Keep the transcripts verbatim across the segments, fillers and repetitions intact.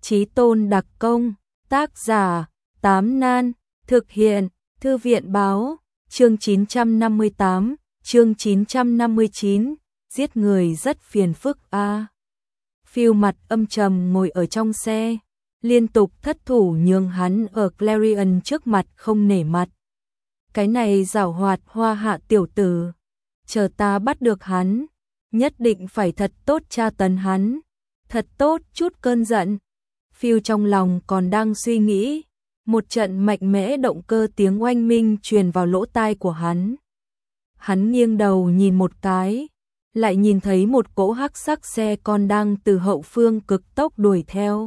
Chí Tôn đặc công, tác giả, Tám Nan, thực hiện, Thư viện báo, chương chín trăm năm mươi tám, chương chín trăm năm mươi chín, giết người rất phiền phức a. À. Phil mặt âm trầm ngồi ở trong xe, liên tục thất thủ nhường hắn ở Clarion trước mặt không nể mặt. Cái này giảo hoạt hoa hạ tiểu tử, chờ ta bắt được hắn, nhất định phải thật tốt tra tấn hắn, thật tốt chút cơn giận. Phil trong lòng còn đang suy nghĩ, một trận mạnh mẽ động cơ tiếng oanh minh truyền vào lỗ tai của hắn. Hắn nghiêng đầu nhìn một cái, lại nhìn thấy một cỗ hắc sắc xe con đang từ hậu phương cực tốc đuổi theo.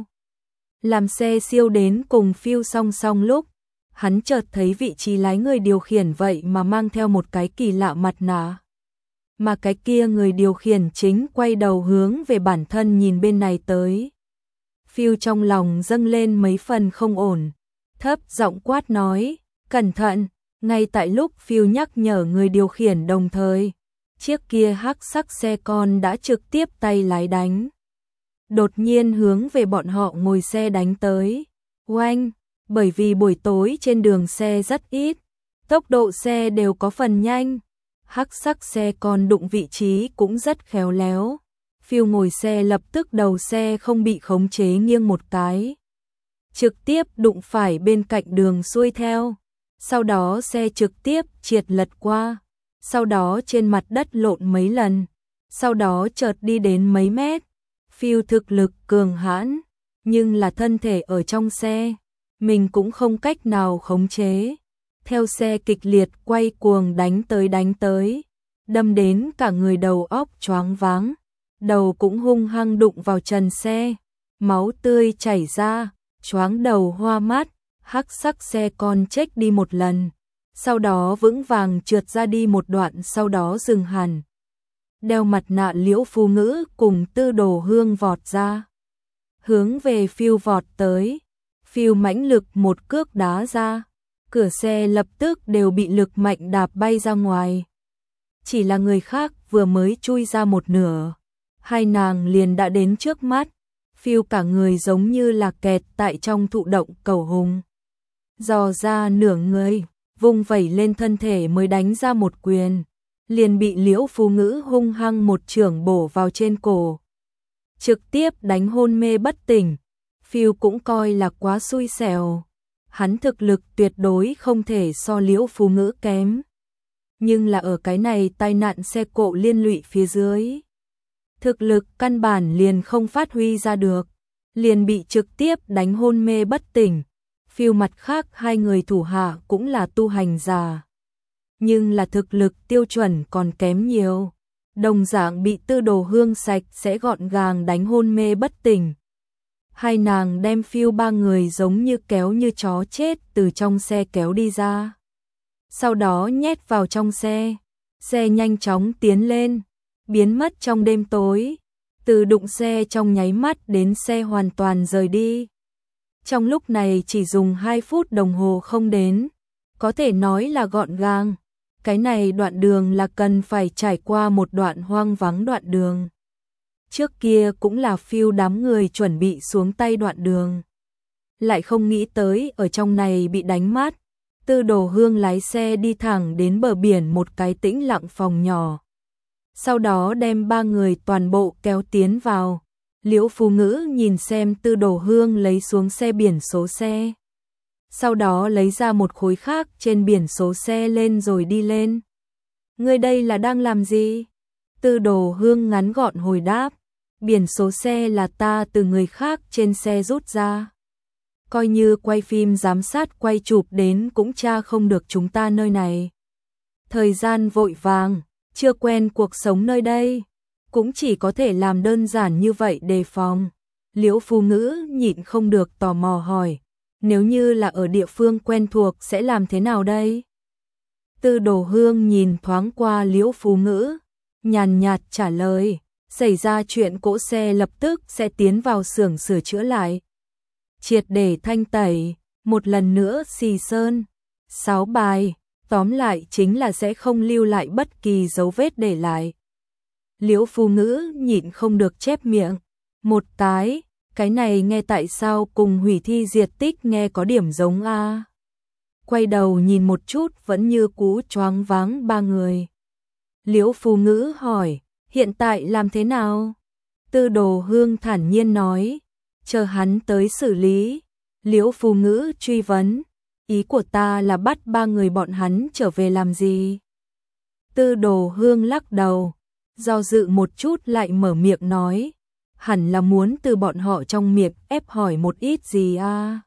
Làm xe siêu đến cùng Phil song song lúc, hắn chợt thấy vị trí lái người điều khiển vậy mà mang theo một cái kỳ lạ mặt nạ. Mà cái kia người điều khiển chính quay đầu hướng về bản thân nhìn bên này tới. Phil trong lòng dâng lên mấy phần không ổn, thấp giọng quát nói, cẩn thận. Ngay tại lúc Phil nhắc nhở người điều khiển đồng thời, chiếc kia hắc sắc xe con đã trực tiếp tay lái đánh. Đột nhiên hướng về bọn họ ngồi xe đánh tới. Oanh, bởi vì buổi tối trên đường xe rất ít, tốc độ xe đều có phần nhanh. Hắc sắc xe con đụng vị trí cũng rất khéo léo. Phil ngồi xe lập tức đầu xe không bị khống chế nghiêng một cái, trực tiếp đụng phải bên cạnh đường xuôi theo. Sau đó xe trực tiếp triệt lật qua, sau đó trên mặt đất lộn mấy lần, sau đó chợt đi đến mấy mét. Phil thực lực cường hãn, nhưng là thân thể ở trong xe, mình cũng không cách nào khống chế. Theo xe kịch liệt quay cuồng đánh tới đánh tới, đâm đến cả người đầu óc choáng váng, đầu cũng hung hăng đụng vào trần xe, máu tươi chảy ra, choáng đầu hoa mắt. Hắc sắc xe con chếch đi một lần, sau đó vững vàng trượt ra đi một đoạn, sau đó dừng hẳn. Đeo mặt nạ Liễu Phu Ngữ cùng Tư Đồ Hương vọt ra, hướng về Phil vọt tới. Phil mãnh lực một cước đá ra, cửa xe lập tức đều bị lực mạnh đạp bay ra ngoài. Chỉ là người khác vừa mới chui ra một nửa, hai nàng liền đã đến trước mắt. Phil cả người giống như là kẹt tại trong thụ động cầu hùng, dò ra nửa người, vung vẩy lên thân thể mới đánh ra một quyền, liền bị Liễu Phu Ngữ hung hăng một chưởng bổ vào trên cổ, trực tiếp đánh hôn mê bất tỉnh. Phil cũng coi là quá xui xẻo, hắn thực lực tuyệt đối không thể so Liễu Phu Ngữ kém, nhưng là ở cái này tai nạn xe cộ liên lụy phía dưới, thực lực căn bản liền không phát huy ra được, liền bị trực tiếp đánh hôn mê bất tỉnh. Phil mặt khác hai người thủ hạ cũng là tu hành giả, nhưng là thực lực tiêu chuẩn còn kém nhiều, đồng dạng bị Tư Đồ Hương sạch sẽ gọn gàng đánh hôn mê bất tỉnh. Hai nàng đem Phil ba người giống như kéo như chó chết từ trong xe kéo đi ra, sau đó nhét vào trong xe, xe nhanh chóng tiến lên, biến mất trong đêm tối, từ đụng xe trong nháy mắt đến xe hoàn toàn rời đi. Trong lúc này chỉ dùng hai phút đồng hồ không đến, có thể nói là gọn gàng. Cái này đoạn đường là cần phải trải qua một đoạn hoang vắng đoạn đường. Trước kia cũng là Phil đám người chuẩn bị xuống tay đoạn đường, lại không nghĩ tới ở trong này bị đánh mát. Tư Đồ Hương lái xe đi thẳng đến bờ biển một cái tĩnh lặng phòng nhỏ, sau đó đem ba người toàn bộ kéo tiến vào. Liễu Phu Ngữ nhìn xem Tư Đồ Hương lấy xuống xe biển số xe, sau đó lấy ra một khối khác trên biển số xe lên rồi đi lên. Ngươi đây là đang làm gì? Tư Đồ Hương ngắn gọn hồi đáp, biển số xe là ta từ người khác trên xe rút ra. Coi như quay phim giám sát quay chụp đến cũng tra không được chúng ta nơi này. Thời gian vội vàng, chưa quen cuộc sống nơi đây, cũng chỉ có thể làm đơn giản như vậy đề phòng. Liễu Phu Ngữ nhịn không được tò mò hỏi, nếu như là ở địa phương quen thuộc sẽ làm thế nào đây? Tư Đồ Hương nhìn thoáng qua Liễu Phu Ngữ, nhàn nhạt trả lời, xảy ra chuyện cỗ xe lập tức sẽ tiến vào xưởng sửa chữa lại, triệt để thanh tẩy, một lần nữa xì sơn, sáu bài, tóm lại chính là sẽ không lưu lại bất kỳ dấu vết để lại. Liễu Phu Ngữ nhịn không được chép miệng, một cái, Cái này nghe tại sao cùng hủy thi diệt tích nghe có điểm giống a? Quay đầu nhìn một chút vẫn như cũ choáng váng ba người. Liễu Phù Ngữ hỏi, hiện tại làm thế nào? Tư Đồ Hương thản nhiên nói, chờ hắn tới xử lý. Liễu Phù Ngữ truy vấn, ý của ta là bắt ba người bọn hắn trở về làm gì? Tư Đồ Hương lắc đầu, do dự một chút lại mở miệng nói, hẳn là muốn từ bọn họ trong miệng ép hỏi một ít gì a?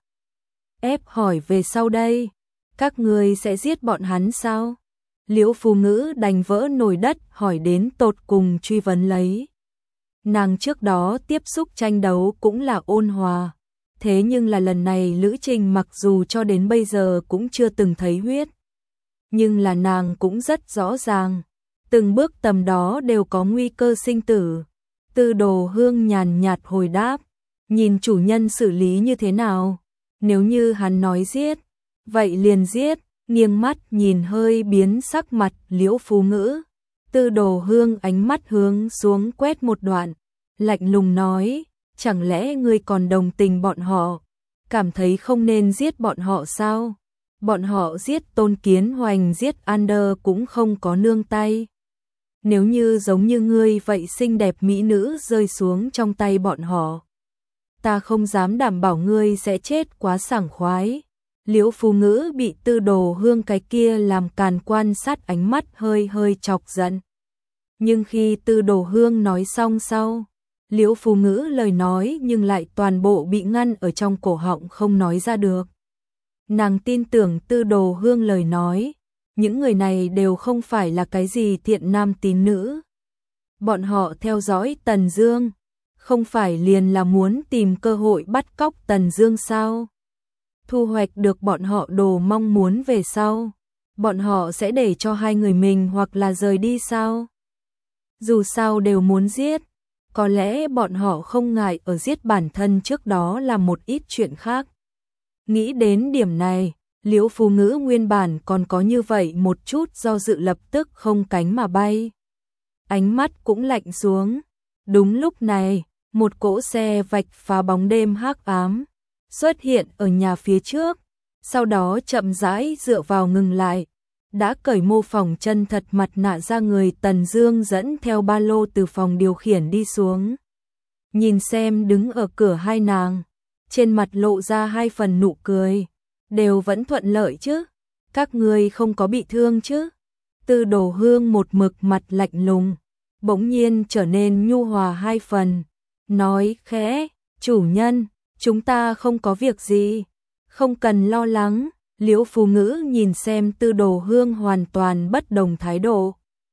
Ép hỏi về sau đây, các ngươi sẽ giết bọn hắn sao? Liễu Phù Ngữ đành vỡ nồi đất hỏi đến tột cùng truy vấn lấy. Nàng trước đó tiếp xúc tranh đấu cũng là ôn hòa, thế nhưng là lần này Lữ Trình mặc dù cho đến bây giờ cũng chưa từng thấy huyết, nhưng là nàng cũng rất rõ ràng, từng bước tầm đó đều có nguy cơ sinh tử. Tư Đồ Hương nhàn nhạt hồi đáp, nhìn chủ nhân xử lý như thế nào, nếu như hắn nói giết, vậy liền giết. Nghiêng mắt nhìn hơi biến sắc mặt Liễu Phù Ngữ, Tư Đồ Hương ánh mắt hướng xuống quét một đoạn, lạnh lùng nói, chẳng lẽ ngươi còn đồng tình bọn họ, cảm thấy không nên giết bọn họ sao? Bọn họ giết Tôn Kiến Hoành, giết Ander cũng không có nương tay. Nếu như giống như ngươi vậy xinh đẹp mỹ nữ rơi xuống trong tay bọn họ, ta không dám đảm bảo ngươi sẽ chết quá sảng khoái. Liễu Phù Ngữ bị Tư Đồ Hương cái kia làm càn quan sát ánh mắt hơi hơi chọc giận. Nhưng khi Tư Đồ Hương nói xong sau, Liễu Phù Ngữ lời nói nhưng lại toàn bộ bị ngăn ở trong cổ họng không nói ra được. Nàng tin tưởng Tư Đồ Hương lời nói, những người này đều không phải là cái gì thiện nam tín nữ. Bọn họ theo dõi Tần Dương, không phải liền là muốn tìm cơ hội bắt cóc Tần Dương sao? Thu hoạch được bọn họ đồ mong muốn về sau, bọn họ sẽ để cho hai người mình hoặc là rời đi sao? Dù sao đều muốn giết, có lẽ bọn họ không ngại ở giết bản thân trước đó làm một ít chuyện khác. Nghĩ đến điểm này, Liễu Phù Ngữ nguyên bản còn có như vậy một chút do dự lập tức không cánh mà bay. Ánh mắt cũng lạnh xuống. Đúng lúc này, một cỗ xe vạch phá bóng đêm hắc ám xuất hiện ở nhà phía trước, sau đó chậm rãi dựa vào ngừng lại. Đã cởi mô phỏng chân thật mặt nạ ra người Tần Dương dẫn theo ba lô từ phòng điều khiển đi xuống. Nhìn xem đứng ở cửa hai nàng, trên mặt lộ ra hai phần nụ cười, đều vẫn thuận lợi chứ? Các ngươi không có bị thương chứ? Tư Đồ Hương một mực mặt lạnh lùng, bỗng nhiên trở nên nhu hòa hai phần, nói khẽ, chủ nhân, chúng ta không có việc gì, không cần lo lắng. Liễu Phù Ngữ nhìn xem Tư Đồ Hương hoàn toàn bất đồng thái độ,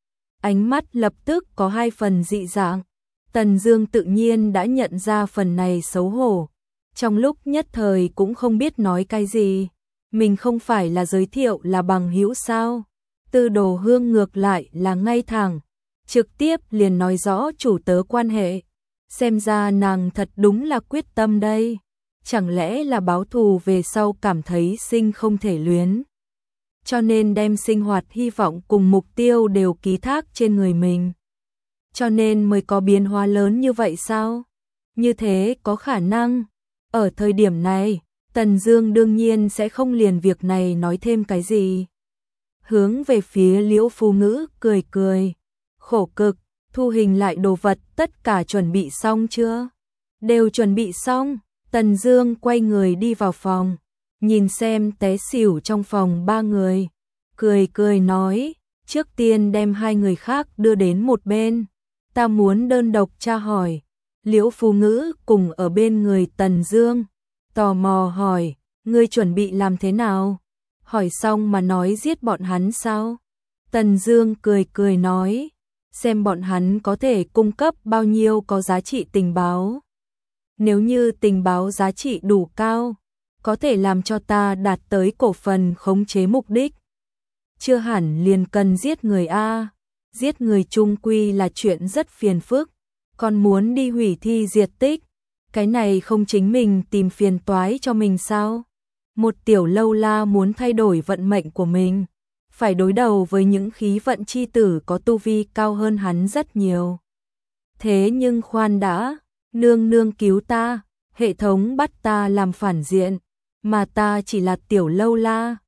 ánh mắt lập tức có hai phần dị dạng. Tần Dương tự nhiên đã nhận ra phần này xấu hổ, trong lúc nhất thời cũng không biết nói cái gì. Mình không phải là giới thiệu là bằng hữu sao? Tư Đồ Hương ngược lại là ngay thẳng, trực tiếp liền nói rõ chủ tớ quan hệ. Xem ra nàng thật đúng là quyết tâm đây. Chẳng lẽ là báo thù về sau cảm thấy sinh không thể luyến, cho nên đem sinh hoạt hy vọng cùng mục tiêu đều ký thác trên người mình, cho nên mới có biến hóa lớn như vậy sao? Như thế có khả năng. Ở thời điểm này, Tần Dương đương nhiên sẽ không liền việc này nói thêm cái gì. Hướng về phía Liễu Phù Ngữ cười cười, khổ cực, thu hình lại đồ vật tất cả chuẩn bị xong chưa? Đều chuẩn bị xong. Tần Dương quay người đi vào phòng, nhìn xem té xỉu trong phòng ba người, cười cười nói, trước tiên đem hai người khác đưa đến một bên, ta muốn đơn độc tra hỏi. Liễu Phù Ngữ cùng ở bên người Tần Dương, tò mò hỏi, ngươi chuẩn bị làm thế nào? Hỏi xong mà nói giết bọn hắn sao? Tần Dương cười cười nói, xem bọn hắn có thể cung cấp bao nhiêu có giá trị tình báo. Nếu như tình báo giá trị đủ cao, có thể làm cho ta đạt tới cổ phần khống chế mục đích. Chưa hẳn liền cần giết người a, giết người chung quy là chuyện rất phiền phức, còn muốn đi hủy thi diệt tích, cái này không chính mình tìm phiền toái cho mình sao? Một tiểu lâu la muốn thay đổi vận mệnh của mình, phải đối đầu với những khí vận chi tử có tu vi cao hơn hắn rất nhiều. Thế nhưng khoan đã, nương nương cứu ta, Hệ thống bắt ta làm phản diện, mà ta chỉ là tiểu lâu la.